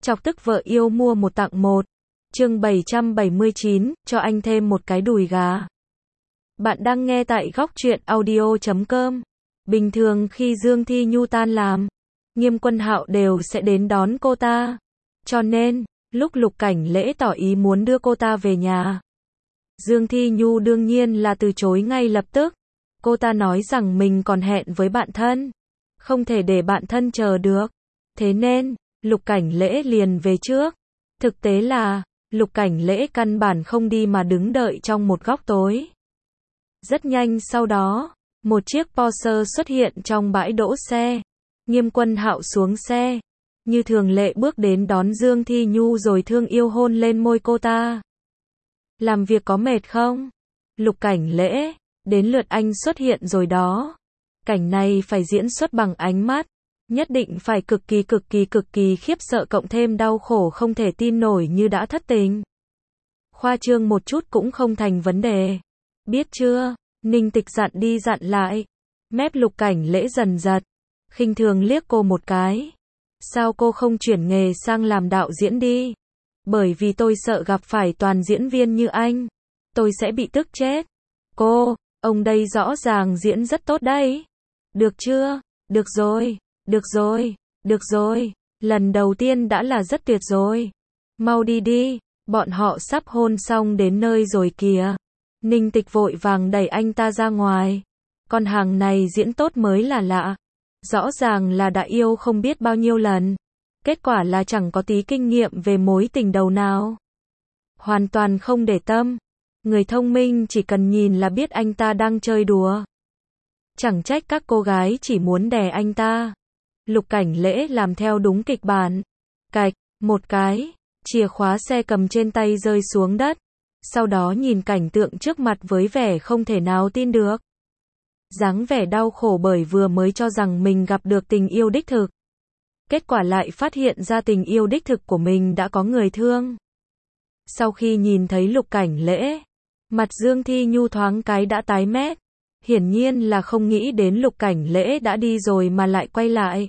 Chọc tức vợ yêu mua một tặng một. Chương 779, cho anh thêm một cái đùi gà. Bạn đang nghe tại góc truyện audio.com. Bình thường khi Dương Thi Nhu tan làm, Nghiêm Quân Hạo đều sẽ đến đón cô ta. Cho nên, lúc Lục Cảnh Lễ tỏ ý muốn đưa cô ta về nhà, Dương Thi Nhu đương nhiên là từ chối ngay lập tức. Cô ta nói rằng mình còn hẹn với bạn thân, không thể để bạn thân chờ được. Thế nên, Lục Cảnh Lễ liền về trước. Thực tế là, Lục Cảnh Lễ căn bản không đi mà đứng đợi trong một góc tối. Rất nhanh sau đó, một chiếc Porsche xuất hiện trong bãi đỗ xe. Nghiêm Quân Hạo xuống xe, như thường lệ bước đến đón Dương Thi Nhu rồi thương yêu hôn lên môi cô ta. Làm việc có mệt không? Lục Cảnh Lễ, đến lượt anh xuất hiện rồi đó. Cảnh này phải diễn xuất bằng ánh mắt, nhất định phải cực kỳ khiếp sợ cộng thêm đau khổ không thể tin nổi như đã thất tình. Khoa trương một chút cũng không thành vấn đề. Biết chưa? Ninh Tịch dặn đi dặn lại. Mép Lục Cảnh Lễ dần giật, khinh thường liếc cô một cái. Sao cô không chuyển nghề sang làm đạo diễn đi? Bởi vì tôi sợ gặp phải toàn diễn viên như anh, tôi sẽ bị tức chết. Cô, ông đây rõ ràng diễn rất tốt đấy. Được chưa? Được rồi, được rồi, được rồi. Lần đầu tiên đã là rất tuyệt rồi. Mau đi đi, bọn họ sắp hôn xong đến nơi rồi kìa. Ninh Tịch vội vàng đẩy anh ta ra ngoài. Con hàng này diễn tốt mới là lạ. Rõ ràng là đã yêu không biết bao nhiêu lần. Kết quả là chẳng có tí kinh nghiệm về mối tình đầu nào. Hoàn toàn không để tâm. Người thông minh chỉ cần nhìn là biết anh ta đang chơi đùa. Chẳng trách các cô gái chỉ muốn đè anh ta. Lục Cảnh Lễ làm theo đúng kịch bản. Cạch, một cái, chìa khóa xe cầm trên tay rơi xuống đất. Sau đó nhìn cảnh tượng trước mặt với vẻ không thể nào tin được. Dáng vẻ đau khổ bởi vừa mới cho rằng mình gặp được tình yêu đích thực. Kết quả lại phát hiện ra tình yêu đích thực của mình đã có người thương. Sau khi nhìn thấy Lục Cảnh Lễ, mặt Dương Thi Nhu thoáng cái đã tái mét. Hiển nhiên là không nghĩ đến Lục Cảnh Lễ đã đi rồi mà lại quay lại.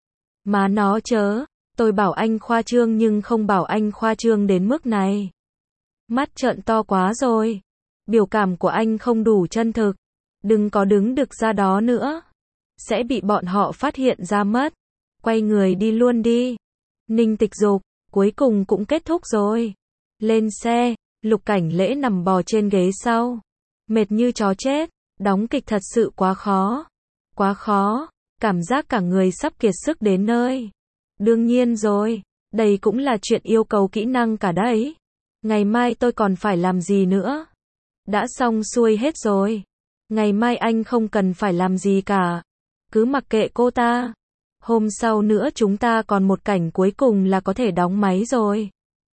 Má nó chớ, tôi bảo anh khoa trương nhưng không bảo anh khoa trương đến mức này. Mắt trợn to quá rồi. Biểu cảm của anh không đủ chân thực. Đừng có đứng đực ra đó nữa. Sẽ bị bọn họ phát hiện ra mất. Quay người đi luôn đi. Ninh Tịch dục, cuối cùng cũng kết thúc rồi. Lên xe, Lục Cảnh Lễ nằm bò trên ghế sau. Mệt như chó chết, đóng kịch thật sự quá khó. Quá khó, cảm giác cả người sắp kiệt sức đến nơi. Đương nhiên rồi, đây cũng là chuyện yêu cầu kỹ năng cả đấy. Ngày mai tôi còn phải làm gì nữa? Đã xong xuôi hết rồi. Ngày mai anh không cần phải làm gì cả. Cứ mặc kệ cô ta. Hôm sau nữa chúng ta còn một cảnh cuối cùng là có thể đóng máy rồi.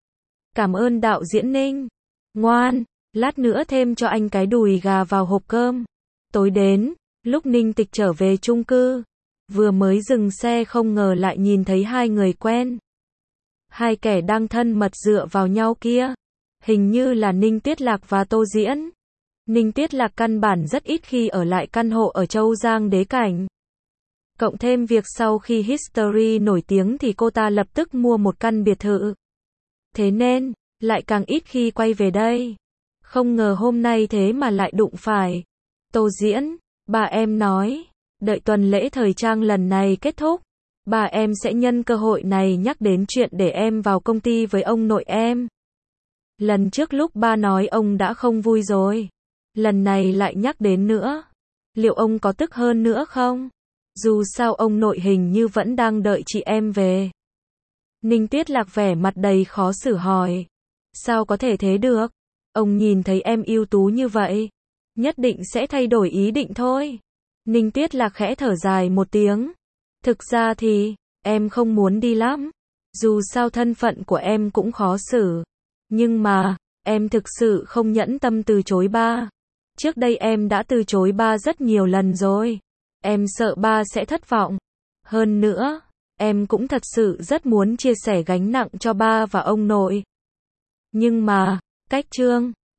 Cảm ơn đạo diễn Ninh. Ngoan, lát nữa thêm cho anh cái đùi gà vào hộp cơm. Tối đến, lúc Ninh Tịch trở về chung cư, vừa mới dừng xe không ngờ lại nhìn thấy hai người quen. Hai kẻ đang thân mật dựa vào nhau kia. Hình như là Ninh Tuyết Lạc và Tô Diễn. Ninh Tuyết Lạc căn bản rất ít khi ở lại căn hộ ở Châu Giang Đế Cảnh. Cộng thêm việc sau khi History nổi tiếng thì cô ta lập tức mua một căn biệt thự. Thế nên, lại càng ít khi quay về đây. Không ngờ hôm nay thế mà lại đụng phải. Tô Diễn, bà em nói, đợi tuần lễ thời trang lần này kết thúc, bà em sẽ nhân cơ hội này nhắc đến chuyện để em vào công ty với ông nội em. Lần trước lúc ba nói ông đã không vui rồi. Lần này lại nhắc đến nữa. Liệu ông có tức hơn nữa không? Dù sao ông nội hình như vẫn đang đợi chị em về. Ninh Tuyết Lạc vẻ mặt đầy khó xử hỏi. Sao có thể thế được? Ông nhìn thấy em ưu tú như vậy, nhất định sẽ thay đổi ý định thôi. Ninh Tuyết Lạc khẽ thở dài một tiếng. Thực ra thì, em không muốn đi lắm. Dù sao thân phận của em cũng khó xử. Nhưng mà, em thực sự không nhẫn tâm từ chối ba. Trước đây em đã từ chối ba rất nhiều lần rồi. Em sợ ba sẽ thất vọng. Hơn nữa, em cũng thật sự rất muốn chia sẻ gánh nặng cho ba và ông nội. Nhưng mà, cách chương